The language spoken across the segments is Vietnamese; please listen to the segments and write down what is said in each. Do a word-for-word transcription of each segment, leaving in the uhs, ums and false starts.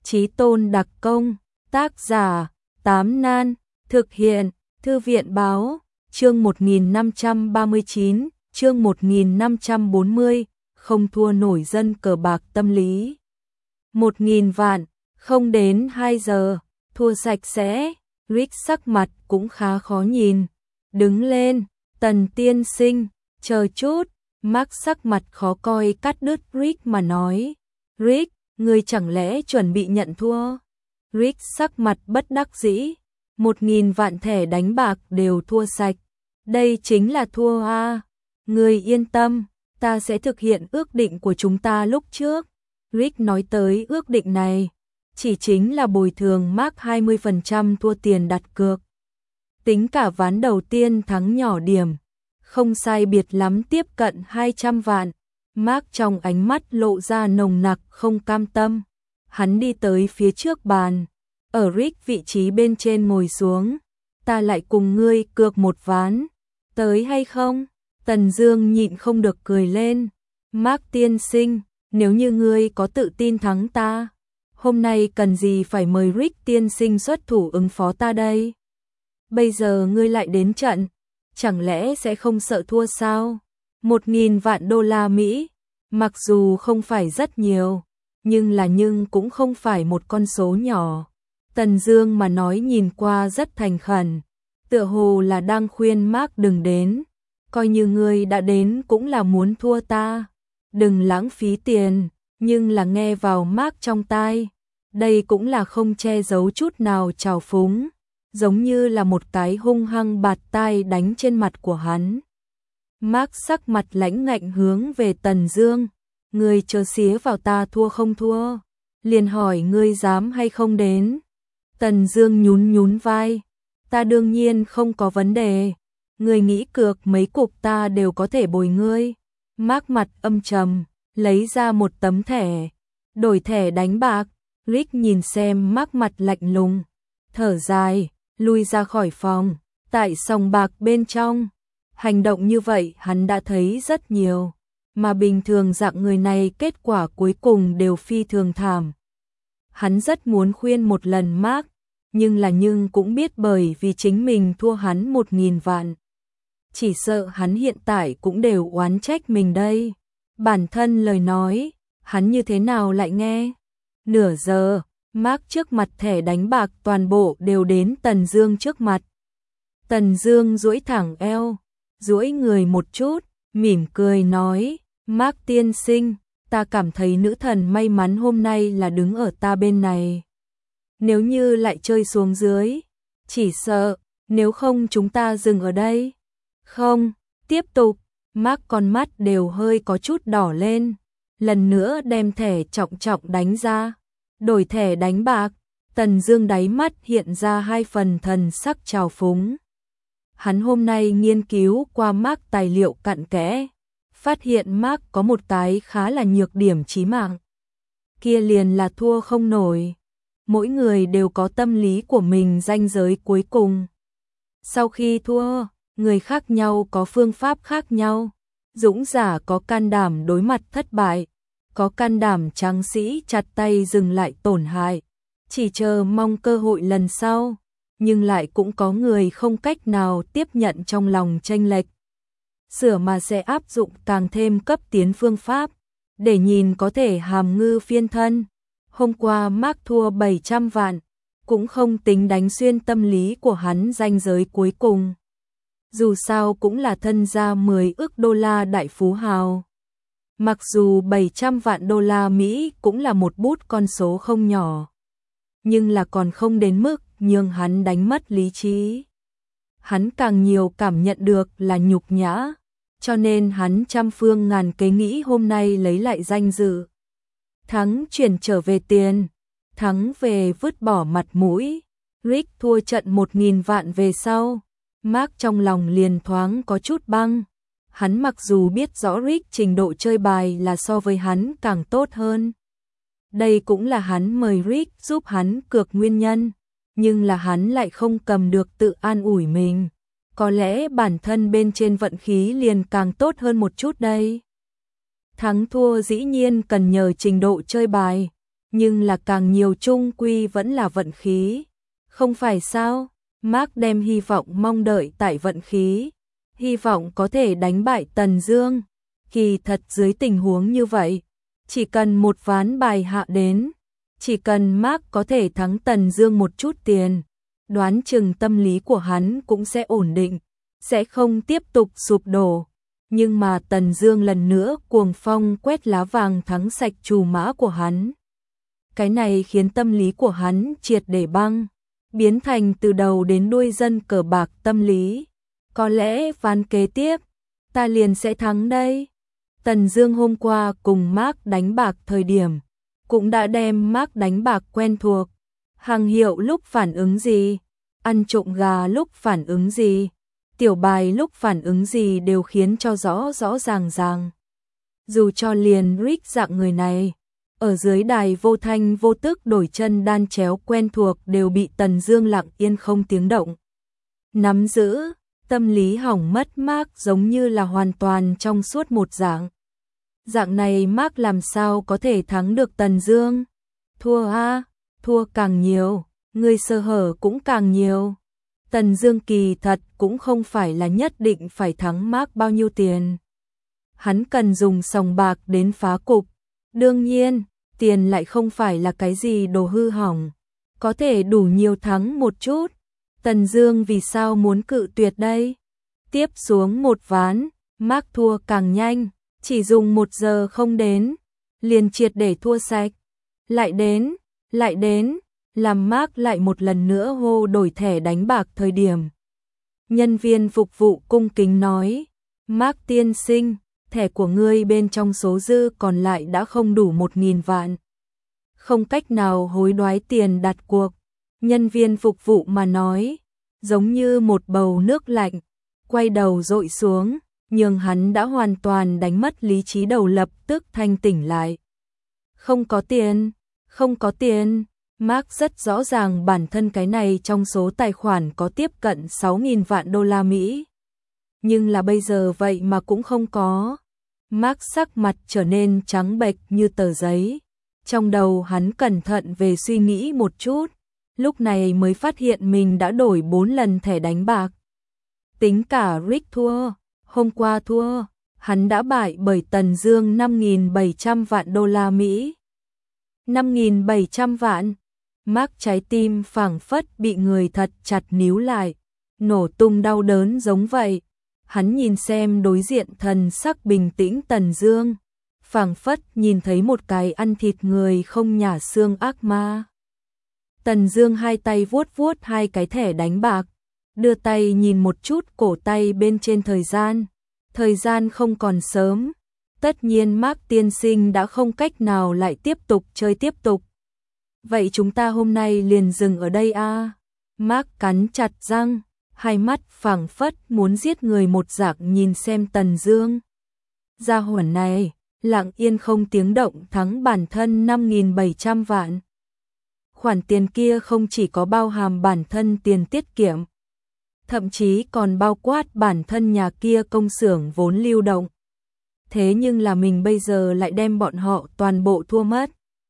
Chí tôn đặc công, tác giả, Tám Nan, thực hiện, Thư viện báo, chương một nghìn năm trăm ba mươi chín, chương một nghìn năm trăm bốn mươi, không thua nổi dân cờ bạc tâm lý. Một nghìn vạn, không đến hai giờ, thua sạch sẽ, Rick sắc mặt cũng khá khó nhìn. Đứng lên, Tần tiên sinh, chờ chút, Mark sắc mặt khó coi cắt đứt Rick mà nói. Rick, ngươi chẳng lẽ chuẩn bị nhận thua? Rick sắc mặt bất đắc dĩ, một nghìn vạn thẻ đánh bạc đều thua sạch. Đây chính là thua à? Ngươi yên tâm, ta sẽ thực hiện ước định của chúng ta lúc trước. Rick nói tới ước định này, chỉ chính là bồi thường Mark hai mươi phần trăm thua tiền đặt cược. Tính cả ván đầu tiên thắng nhỏ điểm, không sai biệt lắm tiếp cận hai trăm vạn. Mark trong ánh mắt lộ ra nồng nặc không cam tâm. Hắn đi tới phía trước bàn, ở Rick vị trí bên trên ngồi xuống. Ta lại cùng ngươi cược một ván, tới hay không? Tần Dương nhịn không được cười lên. Mark tiên sinh, nếu như ngươi có tự tin thắng ta, hôm nay cần gì phải mời Rick tiên sinh xuất thủ ứng phó ta đây? Bây giờ ngươi lại đến trận, chẳng lẽ sẽ không sợ thua sao? Một nghìn vạn đô la Mỹ, mặc dù không phải rất nhiều, nhưng là nhưng cũng không phải một con số nhỏ. Tần Dương mà nói nhìn qua rất thành khẩn, tựa hồ là đang khuyên Mark đừng đến, coi như ngươi đã đến cũng là muốn thua ta, đừng lãng phí tiền, nhưng là nghe vào Mark trong tai, đây cũng là không che giấu chút nào trào phúng, giống như là một cái hung hăng bạt tai đánh trên mặt của hắn. Mark sắc mặt lãnh ngạnh hướng về Tần Dương, ngươi chớ xía vào ta thua không thua, liền hỏi ngươi dám hay không đến. Tần Dương nhún nhún vai, ta đương nhiên không có vấn đề, ngươi nghĩ cược mấy cục ta đều có thể bồi ngươi. Mark mặt âm trầm, lấy ra một tấm thẻ, đổi thẻ đánh bạc. Rick nhìn xem Mark mặt lạnh lùng, thở dài, lui ra khỏi phòng. Tại sòng bạc bên trong, hành động như vậy hắn đã thấy rất nhiều, mà bình thường dạng người này kết quả cuối cùng đều phi thường thảm. Hắn rất muốn khuyên một lần Mark, nhưng là nhưng cũng biết bởi vì chính mình thua hắn một nghìn vạn. Chỉ sợ hắn hiện tại cũng đều oán trách mình đây. Bản thân lời nói, hắn như thế nào lại nghe? Nửa giờ, Mark trước mặt thẻ đánh bạc toàn bộ đều đến Tần Dương trước mặt. Tần Dương duỗi thẳng eo, duỗi người một chút, mỉm cười nói, Mark tiên sinh, ta cảm thấy nữ thần may mắn hôm nay là đứng ở ta bên này. Nếu như lại chơi xuống dưới, chỉ sợ, nếu không chúng ta dừng ở đây. Không, tiếp tục. Mark con mắt đều hơi có chút đỏ lên, lần nữa đem thẻ trọng trọng đánh ra, đổi thẻ đánh bạc. Tần Dương đáy mắt hiện ra hai phần thần sắc trào phúng. Hắn hôm nay nghiên cứu qua Mark tài liệu cặn kẽ, phát hiện Mark có một cái khá là nhược điểm chí mạng. Kia liền là thua không nổi. Mỗi người đều có tâm lý của mình ranh giới cuối cùng. Sau khi thua, người khác nhau có phương pháp khác nhau. Dũng giả có can đảm đối mặt thất bại, có can đảm tráng sĩ chặt tay dừng lại tổn hại, chỉ chờ mong cơ hội lần sau, nhưng lại cũng có người không cách nào tiếp nhận trong lòng chênh lệch. Sửa mà sẽ áp dụng càng thêm cấp tiến phương pháp, để nhìn có thể hàm ngư phiên thân. Hôm qua Mark thua bảy trăm vạn, cũng không tính đánh xuyên tâm lý của hắn ranh giới cuối cùng. Dù sao cũng là thân gia mười ức đô la đại phú hào. Mặc dù bảy trăm vạn đô la Mỹ cũng là một bút con số không nhỏ, nhưng là còn không đến mức nhường hắn đánh mất lý trí. Hắn càng nhiều cảm nhận được là nhục nhã, cho nên hắn trăm phương ngàn kế nghĩ hôm nay lấy lại danh dự. Thắng chuyển trở về tiền, thắng về vứt bỏ mặt mũi. Rick thua trận một nghìn vạn về sau, Mark trong lòng liền thoáng có chút băng. Hắn mặc dù biết rõ Rick trình độ chơi bài là so với hắn càng tốt hơn. Đây cũng là hắn mời Rick giúp hắn cược nguyên nhân, nhưng là hắn lại không cầm được tự an ủi mình. Có lẽ bản thân bên trên vận khí liền càng tốt hơn một chút đây. Thắng thua dĩ nhiên cần nhờ trình độ chơi bài, nhưng là càng nhiều chung quy vẫn là vận khí. Không phải sao? Mark đem hy vọng mong đợi tại vận khí, hy vọng có thể đánh bại Tần Dương. Kỳ thật dưới tình huống như vậy, chỉ cần một ván bài hạ đến, chỉ cần Mark có thể thắng Tần Dương một chút tiền, đoán chừng tâm lý của hắn cũng sẽ ổn định, sẽ không tiếp tục sụp đổ. Nhưng mà Tần Dương lần nữa cuồng phong quét lá vàng thắng sạch trù mã của hắn. Cái này khiến tâm lý của hắn triệt để băng, biến thành từ đầu đến đuôi dân cờ bạc tâm lý. Có lẽ ván kế tiếp, ta liền sẽ thắng đây. Tần Dương hôm qua cùng Mark đánh bạc thời điểm, cũng đã đem Mark đánh bạc quen thuộc. Hàng hiệu lúc phản ứng gì, ăn trộm gà lúc phản ứng gì, tiểu bài lúc phản ứng gì đều khiến cho rõ rõ ràng ràng. Dù cho liền Rick dạng người này, ở dưới đài vô thanh vô tức đổi chân đan chéo quen thuộc đều bị Tần Dương lặng yên không tiếng động nắm giữ. Tâm lý hỏng mất Mark giống như là hoàn toàn trong suốt một dạng. Dạng này Mark làm sao có thể thắng được Tần Dương? Thua a, thua càng nhiều, người sơ hở cũng càng nhiều. Tần Dương kỳ thật cũng không phải là nhất định phải thắng Mark bao nhiêu tiền. Hắn cần dùng sòng bạc đến phá cục. Đương nhiên, tiền lại không phải là cái gì đồ hư hỏng, có thể đủ nhiều thắng một chút. Tần Dương vì sao muốn cự tuyệt đây? Tiếp xuống một ván, Mark thua càng nhanh, chỉ dùng một giờ không đến, liền triệt để thua sạch. Lại đến, lại đến, làm Mark lại một lần nữa hô đổi thẻ đánh bạc thời điểm. Nhân viên phục vụ cung kính nói, Mark tiên sinh, thẻ của ngươi bên trong số dư còn lại đã không đủ một nghìn vạn. Không cách nào hối đoái tiền đặt cuộc. Nhân viên phục vụ mà nói, giống như một bầu nước lạnh, quay đầu dội xuống, nhưng hắn đã hoàn toàn đánh mất lý trí đầu lập tức thanh tỉnh lại. Không có tiền, không có tiền. Mark rất rõ ràng bản thân cái này trong số tài khoản có tiếp cận sáu nghìn vạn đô la Mỹ. Nhưng là bây giờ vậy mà cũng không có. Mark sắc mặt trở nên trắng bệch như tờ giấy. Trong đầu hắn cẩn thận về suy nghĩ một chút, lúc này mới phát hiện mình đã đổi bốn lần thẻ đánh bạc. Tính cả Rick thua, hôm qua thua, hắn đã bại bởi Tần Dương năm nghìn bảy trăm vạn đô la Mỹ. năm nghìn bảy trăm vạn. Mark trái tim phảng phất bị người thật chặt níu lại, nổ tung đau đớn giống vậy. Hắn nhìn xem đối diện thần sắc bình tĩnh Tần Dương, phảng phất nhìn thấy một cái ăn thịt người không nhả xương ác ma. Tần Dương hai tay vuốt vuốt hai cái thẻ đánh bạc, đưa tay nhìn một chút cổ tay bên trên thời gian. Thời gian không còn sớm, tất nhiên Mark tiên sinh đã không cách nào lại tiếp tục chơi tiếp tục. Vậy chúng ta hôm nay liền dừng ở đây a. À? Mark cắn chặt răng, hai mắt phảng phất muốn giết người một dạng nhìn xem Tần Dương. Gia hỏa này, lặng yên không tiếng động thắng bản thân năm nghìn bảy trăm vạn. Khoản tiền kia không chỉ có bao hàm bản thân tiền tiết kiệm, thậm chí còn bao quát bản thân nhà kia công xưởng vốn lưu động. Thế nhưng là mình bây giờ lại đem bọn họ toàn bộ thua mất.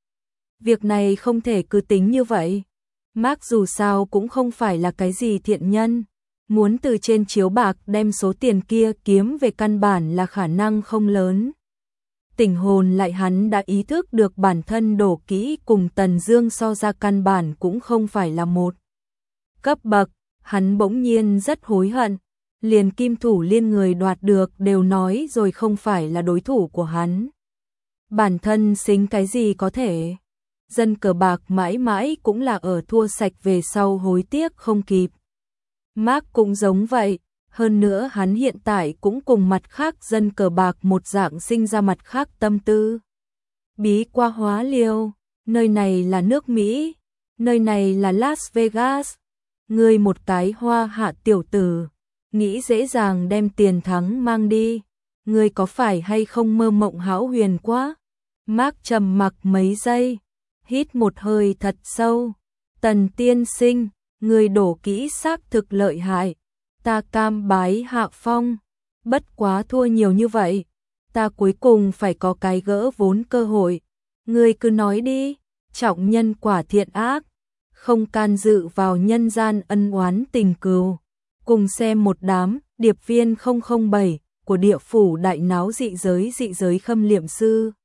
Việc này không thể cứ tính như vậy. Mark dù sao cũng không phải là cái gì thiện nhân, muốn từ trên chiếu bạc đem số tiền kia kiếm về căn bản là khả năng không lớn. Tỉnh hồn lại hắn đã ý thức được bản thân đổ kỹ cùng Tần Dương so ra căn bản cũng không phải là một cấp bậc, hắn bỗng nhiên rất hối hận, liền kim thủ liên người đoạt được đều nói rồi không phải là đối thủ của hắn. Bản thân xính cái gì có thể, dân cờ bạc mãi mãi cũng là ở thua sạch về sau hối tiếc không kịp. Mark cũng giống vậy, hơn nữa hắn hiện tại cũng cùng mặt khác dân cờ bạc một dạng sinh ra mặt khác tâm tư. Bí qua hóa liêu, nơi này là nước Mỹ, nơi này là Las Vegas. Ngươi một cái hoa hạ tiểu tử, nghĩ dễ dàng đem tiền thắng mang đi, ngươi có phải hay không mơ mộng hão huyền quá? Mark trầm mặc mấy giây, hít một hơi thật sâu. Tần tiên sinh, ngươi đổ kỹ xác thực lợi hại, ta cam bái hạ phong, bất quá thua nhiều như vậy, ta cuối cùng phải có cái gỡ vốn cơ hội. Ngươi cứ nói đi, trọng nhân quả thiện ác, không can dự vào nhân gian ân oán tình cừu. Cùng xem một đám điệp viên không không bảy của địa phủ đại náo dị giới dị giới Khâm Liệm Sư.